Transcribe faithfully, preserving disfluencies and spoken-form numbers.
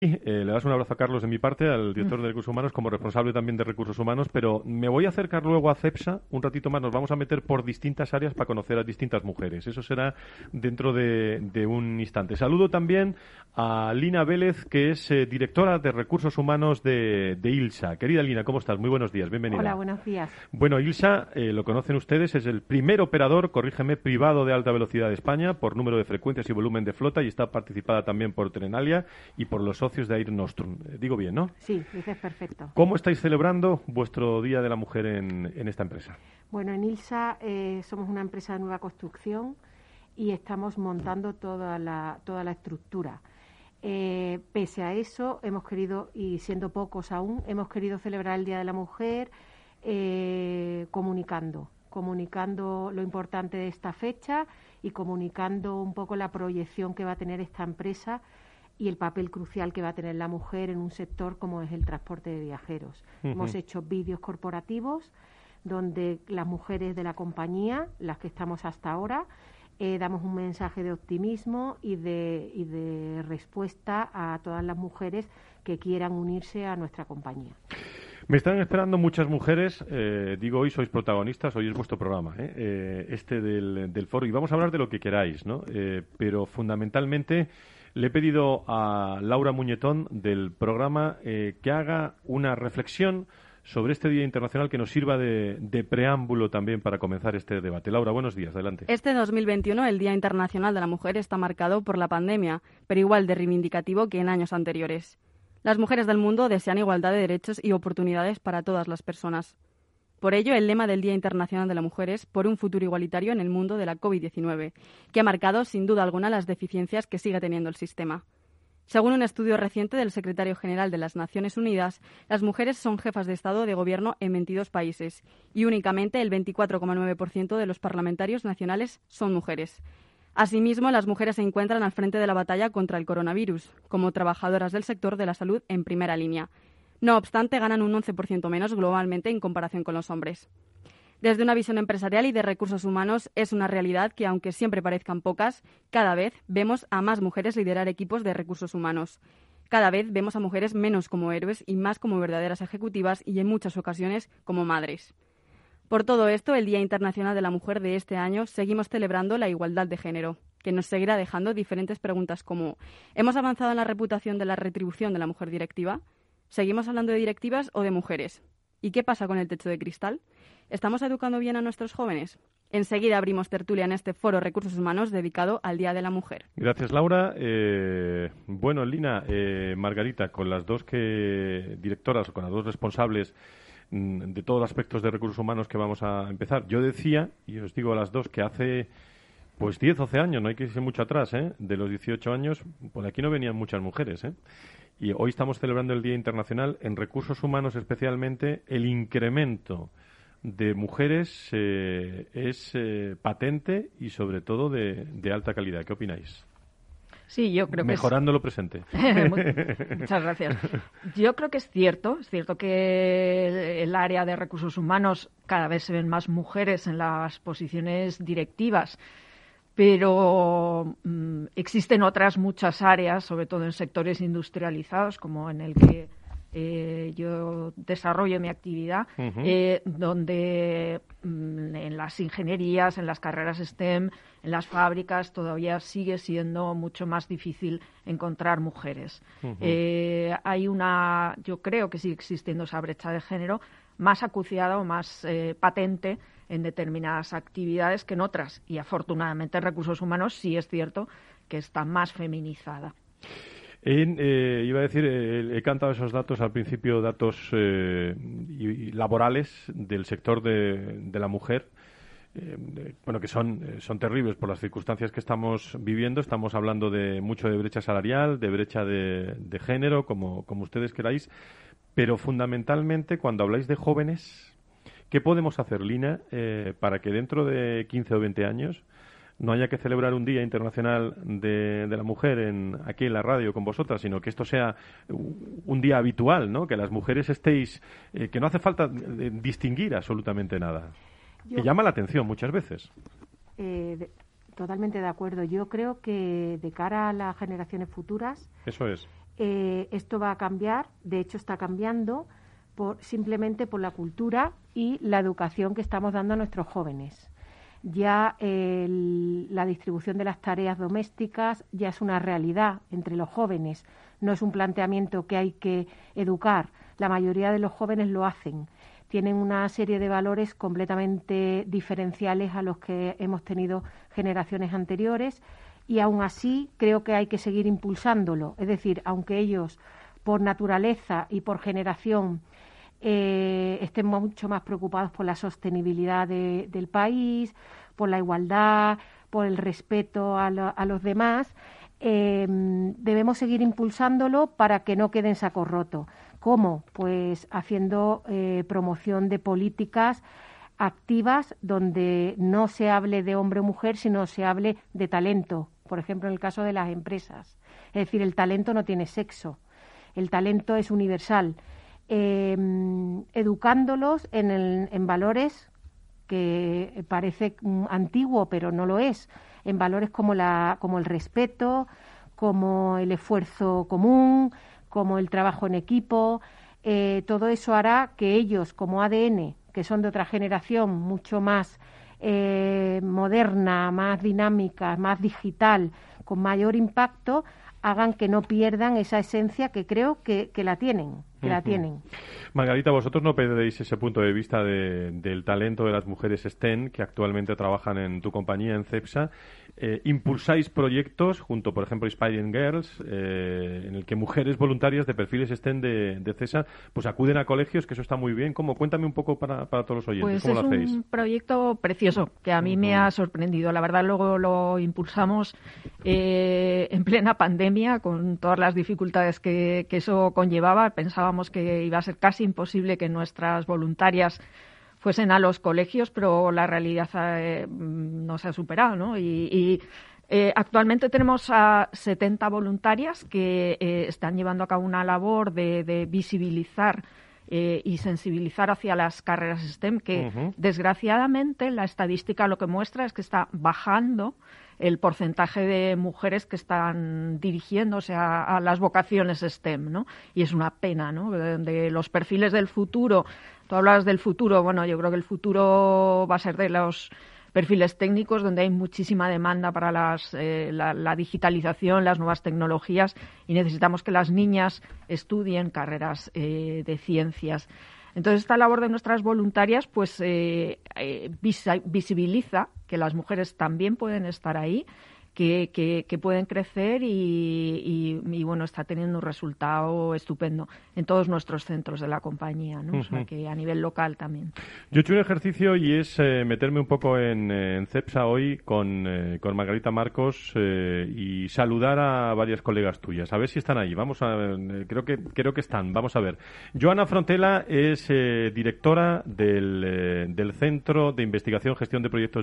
Eh, le das un abrazo a Carlos de mi parte, al director de Recursos Humanos, como responsable también de Recursos Humanos, pero me voy a acercar luego a CEPSA un ratito más. Nos vamos a meter por distintas áreas para conocer a distintas mujeres. Eso será dentro de, de un instante. Saludo también a Lina Vélez, que es eh, directora de Recursos Humanos de, de ILSA. Querida Lina, ¿cómo estás? Muy buenos días, bienvenida. Hola, buenos días. Bueno, ILSA, eh, lo conocen ustedes, es el primer operador, corrígeme, privado de alta velocidad de España por número de frecuencias y volumen de flota, y está participada también por Trenalia y por los socios de Air Nostrum. Digo bien, ¿no? Sí, dices perfecto. ¿Cómo estáis celebrando vuestro Día de la Mujer en, en esta empresa? Bueno, en ILSA eh, somos una empresa de nueva construcción y estamos montando toda la, toda la estructura. Eh, pese a eso, hemos querido, y siendo pocos aún, hemos querido celebrar el Día de la Mujer eh, comunicando, comunicando lo importante de esta fecha y comunicando un poco la proyección que va a tener esta empresa y el papel crucial que va a tener la mujer en un sector como es el transporte de viajeros. Uh-huh. Hemos hecho vídeos corporativos donde las mujeres de la compañía, las que estamos hasta ahora, eh, damos un mensaje de optimismo y de, y de respuesta a todas las mujeres que quieran unirse a nuestra compañía. Me están esperando muchas mujeres, eh, digo, hoy sois protagonistas, hoy es vuestro programa, ¿eh? Eh, este del, del foro, y vamos a hablar de lo que queráis, ¿no? Eh, pero fundamentalmente le he pedido a Laura Muñetón del programa eh, que haga una reflexión sobre este Día Internacional que nos sirva de, de preámbulo también para comenzar este debate. Laura, buenos días, adelante. Este dos mil veintiuno, el Día Internacional de la Mujer, está marcado por la pandemia, pero igual de reivindicativo que en años anteriores. Las mujeres del mundo desean igualdad de derechos y oportunidades para todas las personas. Por ello, el lema del Día Internacional de la Mujer es por un futuro igualitario en el mundo de la covid diecinueve, que ha marcado sin duda alguna las deficiencias que sigue teniendo el sistema. Según un estudio reciente del Secretario General de las Naciones Unidas, las mujeres son jefas de Estado o de Gobierno en veintidós países y únicamente el veinticuatro coma nueve por ciento de los parlamentarios nacionales son mujeres. Asimismo, las mujeres se encuentran al frente de la batalla contra el coronavirus, como trabajadoras del sector de la salud en primera línea. No obstante, ganan un once por ciento menos globalmente en comparación con los hombres. Desde una visión empresarial y de recursos humanos, es una realidad que, aunque siempre parezcan pocas, cada vez vemos a más mujeres liderar equipos de recursos humanos. Cada vez vemos a mujeres menos como héroes y más como verdaderas ejecutivas y, en muchas ocasiones, como madres. Por todo esto, el Día Internacional de la Mujer de este año seguimos celebrando la igualdad de género, que nos seguirá dejando diferentes preguntas como ¿hemos avanzado en la reputación de la retribución de la mujer directiva? ¿Seguimos hablando de directivas o de mujeres? ¿Y qué pasa con el techo de cristal? ¿Estamos educando bien a nuestros jóvenes? Enseguida abrimos tertulia en este foro Recursos Humanos dedicado al Día de la Mujer. Gracias, Laura. Eh, bueno, Lina, eh, Margarita, con las dos que directoras o con las dos responsables mmm, de todos los aspectos de recursos humanos que vamos a empezar, yo decía, y os digo a las dos, que hace pues diez, doce años, no hay que irse mucho atrás, ¿eh? De los dieciocho años, por aquí no venían muchas mujeres, ¿eh? Y hoy estamos celebrando el Día Internacional en recursos humanos, especialmente el incremento de mujeres eh, es eh, patente y sobre todo de, de alta calidad. ¿Qué opináis? Sí, yo creo que mejorando es... lo presente. Muchas gracias. Yo creo que es cierto, es cierto que el área de recursos humanos cada vez se ven más mujeres en las posiciones directivas, pero mmm, existen otras muchas áreas, sobre todo en sectores industrializados, como en el que eh, yo desarrollo mi actividad, uh-huh. eh, donde mmm, en las ingenierías, en las carreras STEM, en las fábricas, todavía sigue siendo mucho más difícil encontrar mujeres. Uh-huh. Eh, hay una, yo creo que sigue existiendo esa brecha de género más acuciada o más eh, patente en determinadas actividades que en otras. Y afortunadamente en recursos humanos sí es cierto que está más feminizada. En, eh, iba a decir, eh, he cantado esos datos al principio, datos eh, y, y laborales del sector de, de la mujer, eh, de, bueno, que son, eh, son terribles por las circunstancias que estamos viviendo. Estamos hablando de mucho de brecha salarial, de brecha de, de género, como, como ustedes queráis, pero fundamentalmente cuando habláis de jóvenes, ¿qué podemos hacer, Lina, eh, para que dentro de quince o veinte años no haya que celebrar un Día Internacional de, de la Mujer en, aquí en la radio con vosotras, sino que esto sea un día habitual, ¿no? Que las mujeres estéis, eh, que no hace falta distinguir absolutamente nada. Yo, que llama la atención muchas veces. Eh, de, totalmente de acuerdo. Yo creo que de cara a las generaciones futuras, eso es. eh, esto va a cambiar, de hecho está cambiando, por, simplemente por la cultura y la educación que estamos dando a nuestros jóvenes. Ya el, la distribución de las tareas domésticas ya es una realidad entre los jóvenes, no es un planteamiento que hay que educar, la mayoría de los jóvenes lo hacen, tienen una serie de valores completamente diferenciales a los que hemos tenido generaciones anteriores y aún así creo que hay que seguir impulsándolo, es decir, aunque ellos por naturaleza y por generación Eh, estén mucho más preocupados por la sostenibilidad de, del país, por la igualdad, por el respeto a, lo, a los demás, eh, debemos seguir impulsándolo para que no quede en saco roto. ¿Cómo? Pues haciendo eh, promoción de políticas activas donde no se hable de hombre o mujer, sino se hable de talento. Por ejemplo, en el caso de las empresas. Es decir, el talento no tiene sexo. El talento es universal. Eh, educándolos en, el, en valores que parece antiguo, pero no lo es, en valores como, la, como el respeto, como el esfuerzo común, como el trabajo en equipo. Eh, todo eso hará que ellos, como A D N, que son de otra generación mucho más eh, moderna, más dinámica, más digital, con mayor impacto, hagan que no pierdan esa esencia que creo que, que la tienen. Que la tienen. Margarita, vosotros no perdéis ese punto de vista de, del talento de las mujeres STEM que actualmente trabajan en tu compañía, en CEPSA. Eh, impulsáis proyectos junto, por ejemplo, Inspiring Girls, eh, en el que mujeres voluntarias de perfiles STEM de, de CEPSA pues acuden a colegios, que eso está muy bien. ¿Cómo? Cuéntame un poco para, para todos los oyentes. Pues ¿Cómo es lo hacéis? Un proyecto precioso que a mí uh-huh. me ha sorprendido. La verdad, luego lo impulsamos eh, en plena pandemia con todas las dificultades que, que eso conllevaba. Pensábamos que iba a ser casi imposible que nuestras voluntarias fuesen a los colegios, pero la realidad eh, nos ha superado, ¿no? Y, y eh, actualmente tenemos a setenta voluntarias que eh, están llevando a cabo una labor de, de visibilizar eh, y sensibilizar hacia las carreras STEM, que uh-huh. desgraciadamente la estadística lo que muestra es que está bajando el porcentaje de mujeres que están dirigiéndose a, a las vocaciones STEM, ¿no? Y es una pena, ¿no? De, de los perfiles del futuro. Tú hablas del futuro, bueno, yo creo que el futuro va a ser de los perfiles técnicos, donde hay muchísima demanda para las, eh, la, la digitalización, las nuevas tecnologías, y necesitamos que las niñas estudien carreras eh, de ciencias. Entonces, esta labor de nuestras voluntarias pues eh, eh, visa, visibiliza que las mujeres también pueden estar ahí, que, que, que pueden crecer y, y, y, bueno, está teniendo un resultado estupendo en todos nuestros centros de la compañía, ¿no? Uh-huh. O sea, que a nivel local también. Yo he hecho un ejercicio y es eh, meterme un poco en, en CEPSA hoy con, eh, con Margarita Marcos eh, y saludar a varias colegas tuyas. A ver si están ahí. Vamos a ver, creo que creo que están. Vamos a ver. Joana Frontela es eh, directora del, eh, del Centro de Investigación, Gestión de Proyectos